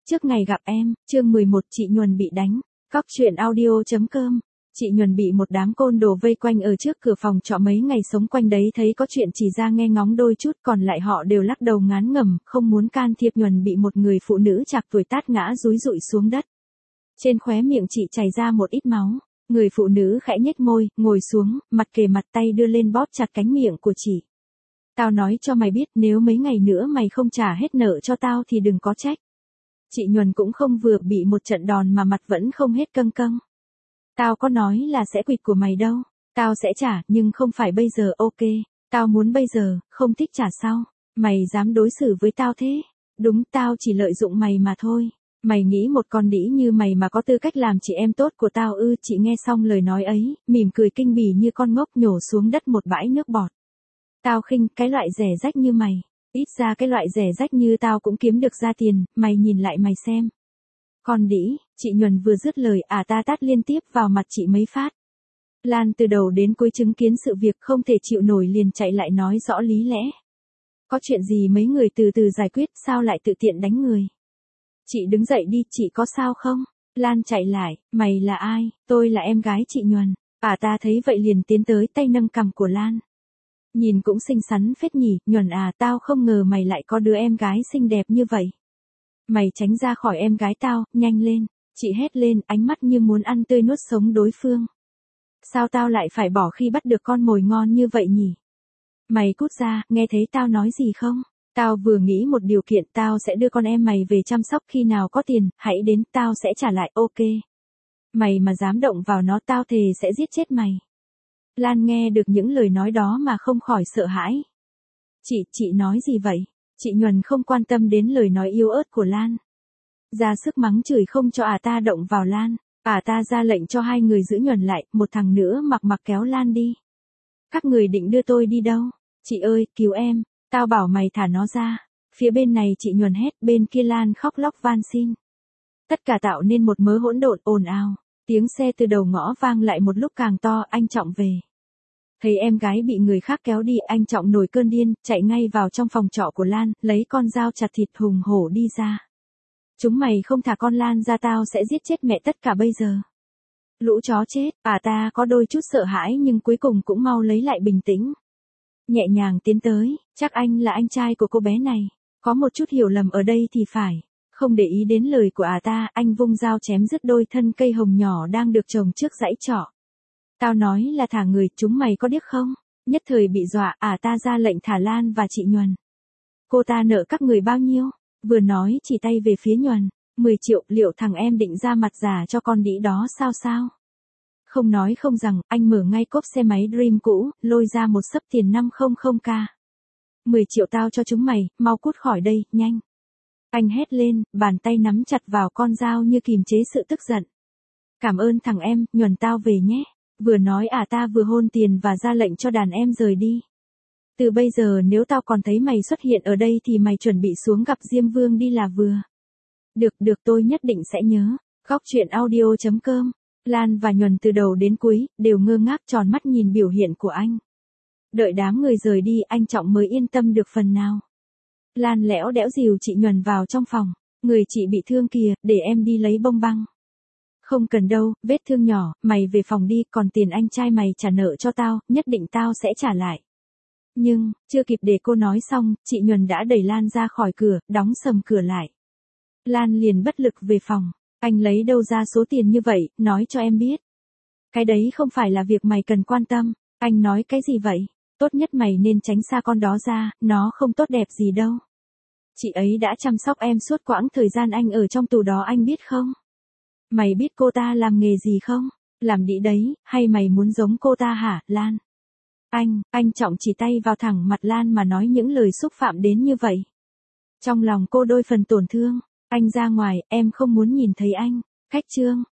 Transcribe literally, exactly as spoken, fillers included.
Trước ngày gặp em, chương mười một chị Nhuần bị đánh. Cóc truyện audio chấm com. Chị Nhuần bị một đám côn đồ vây quanh ở trước cửa phòng trọ mấy ngày sống quanh đấy thấy có chuyện chỉ ra nghe ngóng đôi chút, còn lại họ đều lắc đầu ngán ngẩm, không muốn can thiệp. Nhuần bị một người phụ nữ chạc tuổi tát ngã dúi dụi xuống đất. Trên khóe miệng chị chảy ra một ít máu. Người phụ nữ khẽ nhếch môi, ngồi xuống, mặt kề mặt tay đưa lên bóp chặt cánh miệng của chị. Tao nói cho mày biết, nếu mấy ngày nữa mày không trả hết nợ cho tao thì đừng có trách. Chị Nhuần cũng không vừa bị một trận đòn mà mặt vẫn không hết căng căng. Tao có nói là sẽ quỵt của mày đâu. Tao sẽ trả, nhưng không phải bây giờ. Ok, tao muốn bây giờ, không thích trả sau. Mày dám đối xử với tao thế? Đúng, tao chỉ lợi dụng mày mà thôi. Mày nghĩ một con đĩ như mày mà có tư cách làm chị em tốt của tao ư? Chị nghe xong lời nói ấy, mỉm cười kinh bỉ như con ngốc, nhổ xuống đất một bãi nước bọt. Tao khinh cái loại rẻ rách như mày. Ít ra cái loại rẻ rách như tao cũng kiếm được ra tiền, mày nhìn lại mày xem. Con đĩ, chị Nhuần vừa dứt lời à ta tát liên tiếp vào mặt chị mấy phát. Lan từ đầu đến cuối chứng kiến sự việc không thể chịu nổi liền chạy lại nói rõ lý lẽ. Có chuyện gì mấy người từ từ giải quyết, sao lại tự tiện đánh người? Chị đứng dậy đi, chị có sao không? Lan chạy lại, mày là ai? Tôi là em gái chị Nhuần. À ta thấy vậy liền tiến tới tay nâng cằm của Lan. Nhìn cũng xinh xắn phết nhỉ. Nhuần à, tao không ngờ mày lại có đứa em gái xinh đẹp như vậy. Mày tránh ra khỏi em gái tao, nhanh lên. Chị hét lên, ánh mắt như muốn ăn tươi nuốt sống đối phương. Sao tao lại phải bỏ khi bắt được con mồi ngon như vậy nhỉ? Mày cút ra, nghe thấy tao nói gì không? Tao vừa nghĩ một điều kiện, tao sẽ đưa con em mày về chăm sóc, khi nào có tiền, hãy đến, tao sẽ trả lại. Ok. Mày mà dám động vào nó tao thề sẽ giết chết mày. Lan nghe được những lời nói đó mà không khỏi sợ hãi. Chị, chị nói gì vậy? Chị Nhuần không quan tâm đến lời nói yếu ớt của Lan. Ra sức mắng chửi không cho à ta động vào Lan. À ta ra lệnh cho hai người giữ Nhuần lại, một thằng nữa mặc mặc kéo Lan đi. Các người định đưa tôi đi đâu? Chị ơi, cứu em, tao bảo mày thả nó ra. Phía bên này chị Nhuần hét, bên kia Lan khóc lóc van xin. Tất cả tạo nên một mớ hỗn độn ồn ào. Tiếng xe từ đầu ngõ vang lại một lúc càng to, anh Trọng về. Thấy em gái bị người khác kéo đi, anh Trọng nổi cơn điên, chạy ngay vào trong phòng trọ của Lan, lấy con dao chặt thịt hùng hổ đi ra. Chúng mày không thả con Lan ra tao sẽ giết chết mẹ tất cả bây giờ. Lũ chó chết, à ta có đôi chút sợ hãi nhưng cuối cùng cũng mau lấy lại bình tĩnh. Nhẹ nhàng tiến tới, chắc anh là anh trai của cô bé này. Có một chút hiểu lầm ở đây thì phải. Không để ý đến lời của à ta, anh vung dao chém dứt đôi thân cây hồng nhỏ đang được trồng trước dãy trọ. Tao nói là thả người, chúng mày có điếc không? Nhất thời bị dọa, à ta ra lệnh thả Lan và chị Nhuần. Cô ta nợ các người bao nhiêu? Vừa nói chỉ tay về phía Nhuần. mười triệu, liệu thằng em định ra mặt giả cho con đĩ đó sao sao? Không nói không rằng, anh mở ngay cốp xe máy Dream cũ, lôi ra một xấp tiền năm trăm k. mười triệu tao cho chúng mày, mau cút khỏi đây, nhanh. Anh hét lên, bàn tay nắm chặt vào con dao như kìm chế sự tức giận. Cảm ơn thằng em, Nhuần tao về nhé. Vừa nói à ta vừa hôn tiền và ra lệnh cho đàn em rời đi. Từ bây giờ nếu tao còn thấy mày xuất hiện ở đây thì mày chuẩn bị xuống gặp Diêm Vương đi là vừa. Được, được tôi nhất định sẽ nhớ. Cóc truyện audio chấm com. Lan và Nhuần từ đầu đến cuối, đều ngơ ngác tròn mắt nhìn biểu hiện của anh. Đợi đám người rời đi anh Trọng mới yên tâm được phần nào. Lan lẽo đẽo dìu chị Nhuần vào trong phòng. Người chị bị thương kìa, để em đi lấy bông băng. Không cần đâu, vết thương nhỏ, mày về phòng đi, còn tiền anh trai mày trả nợ cho tao, nhất định tao sẽ trả lại. Nhưng, chưa kịp để cô nói xong, chị Nhuần đã đẩy Lan ra khỏi cửa, đóng sầm cửa lại. Lan liền bất lực về phòng. Anh lấy đâu ra số tiền như vậy, nói cho em biết. Cái đấy không phải là việc mày cần quan tâm. Anh nói cái gì vậy? Tốt nhất mày nên tránh xa con đó ra, nó không tốt đẹp gì đâu. Chị ấy đã chăm sóc em suốt quãng thời gian anh ở trong tù đó anh biết không? Mày biết cô ta làm nghề gì không? Làm đĩ đấy, hay mày muốn giống cô ta hả, Lan? Anh, anh Trọng chỉ tay vào thẳng mặt Lan mà nói những lời xúc phạm đến như vậy. Trong lòng cô đôi phần tổn thương. Anh ra ngoài, em không muốn nhìn thấy anh. Khách trương.